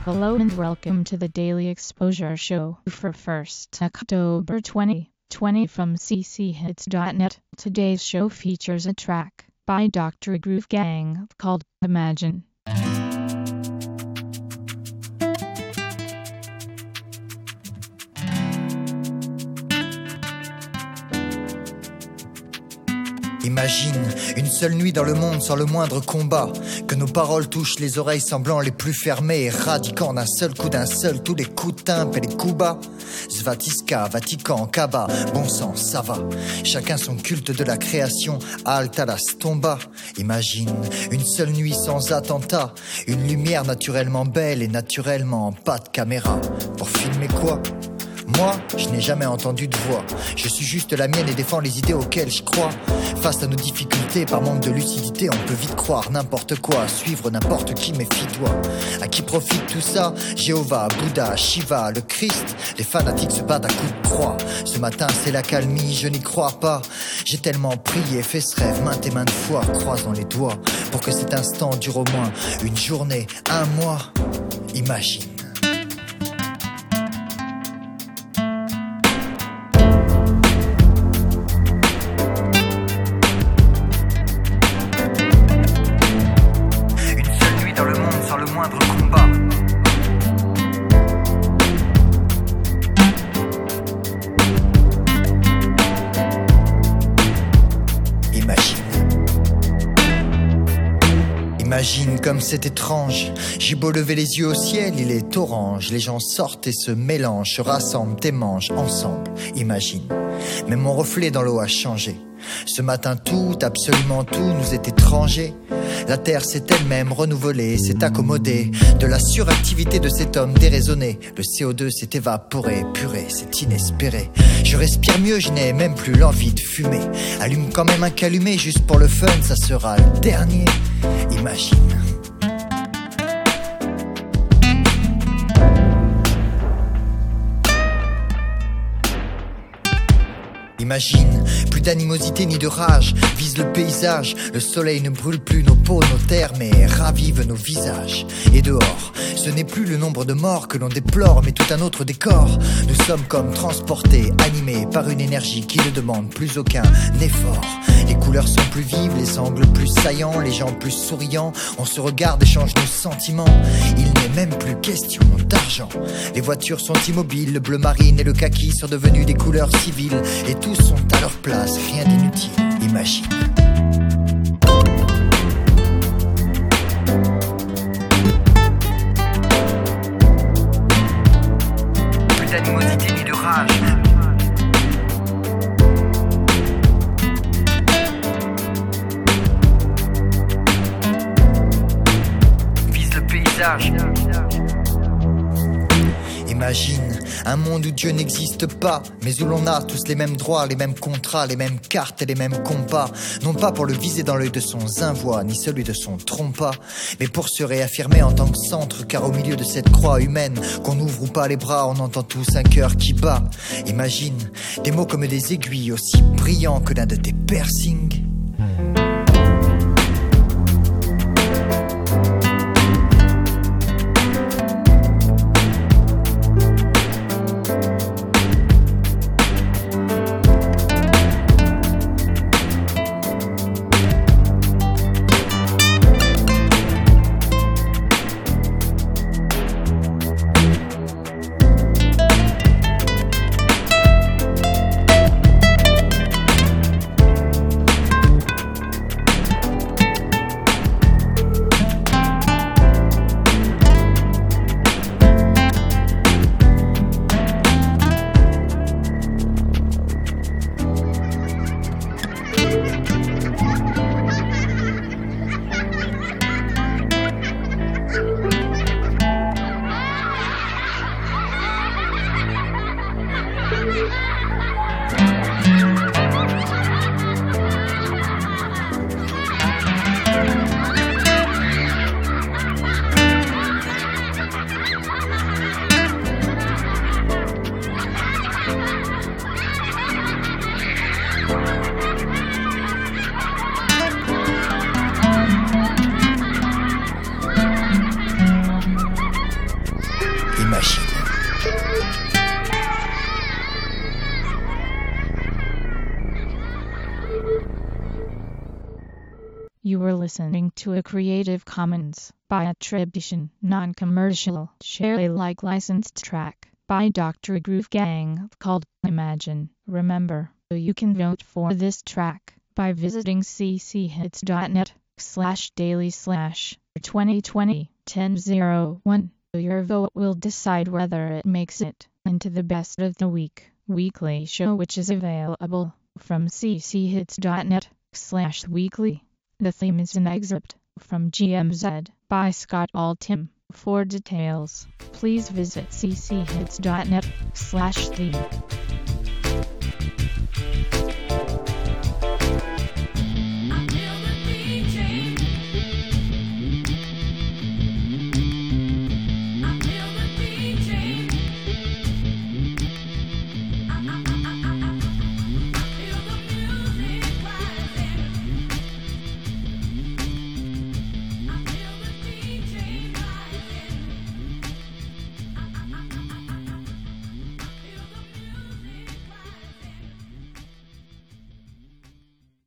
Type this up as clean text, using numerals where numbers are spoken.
Hello and welcome to the Daily Exposure Show for 1st October 2020 from cchits.net. Today's show features a track by Dr. Groove Gang called Imagine. Imagine une seule nuit dans le monde sans le moindre combat, que nos paroles touchent les oreilles semblant les plus fermées, éradiquant d'un seul coup tous les coups de timbre et les coups bas. Svatiska, Vatican, Kaba, bon sang, ça va. Chacun son culte de la création, halte à la stomba. Imagine une seule nuit sans attentat, une lumière naturellement belle et naturellement pas de caméra. Pour filmer quoi ? Moi, je n'ai jamais entendu de voix. Je suis juste la mienne et défends les idées auxquelles je crois. Face à nos difficultés, par manque de lucidité, on peut vite croire n'importe quoi, suivre n'importe qui, méfie-toi. À qui profite tout ça ? Jéhovah, Bouddha, Shiva, le Christ. Les fanatiques se battent à coups de croix. Ce matin, c'est l'accalmie, je n'y crois pas. J'ai tellement prié, fait ce rêve maintes et maintes fois, croisant les doigts, pour que cet instant dure au moins une journée, un mois. Imagine. Moindre combat. Imagine comme c'est étrange. J'ai beau lever les yeux au ciel, il est orange. Les gens sortent et se mélangent, se rassemblent et mangent ensemble. Imagine. Mais mon reflet dans l'eau a changé. Ce matin tout, absolument tout nous est étranger. La terre s'est elle-même renouvelée, s'est accommodée de la suractivité de cet homme déraisonné. Le CO2 s'est évaporé, purée, c'est inespéré. Je respire mieux, je n'ai même plus l'envie de fumer. Allume quand même un calumet juste pour le fun, ça sera le dernier. Imagine. Imagine, plus d'animosité ni de rage, vise le paysage, le soleil ne brûle plus nos peaux, nos terres, mais ravive nos visages. Et dehors, ce n'est plus le nombre de morts que l'on déplore, mais tout un autre décor. Nous sommes comme transportés, animés par une énergie qui ne demande plus aucun effort. Les couleurs sont plus vives, les angles plus saillants, les gens plus souriants. On se regarde, échange nos sentiments. Il n'est même plus question d'argent. Les voitures sont immobiles, le bleu marine et le kaki sont devenus des couleurs civiles. Et tous sont à leur place, rien d'inutile. Imagine. Plus d'animosité ni de rage. Imagine un monde où Dieu n'existe pas, mais où l'on a tous les mêmes droits, les mêmes contrats, les mêmes cartes et les mêmes compas. Non pas pour le viser dans l'œil de son zinvoix, ni celui de son trompa, mais pour se réaffirmer en tant que centre, car au milieu de cette croix humaine, qu'on ouvre ou pas les bras, on entend tous un cœur qui bat. Imagine des mots comme des aiguilles, aussi brillants que l'un de tes piercings. You were listening to a Creative Commons by attribution, non-commercial, share Alike licensed track by Dr. Groove Gang called Imagine. Remember, you can vote for this track by visiting cchits.net/daily/2020-1001. Your vote will decide whether it makes it into the Best of the Week weekly show, which is available from cchits.net/weekly. The theme is an excerpt from GMZ by Scott Altham. For details, please visit cchits.net/theme.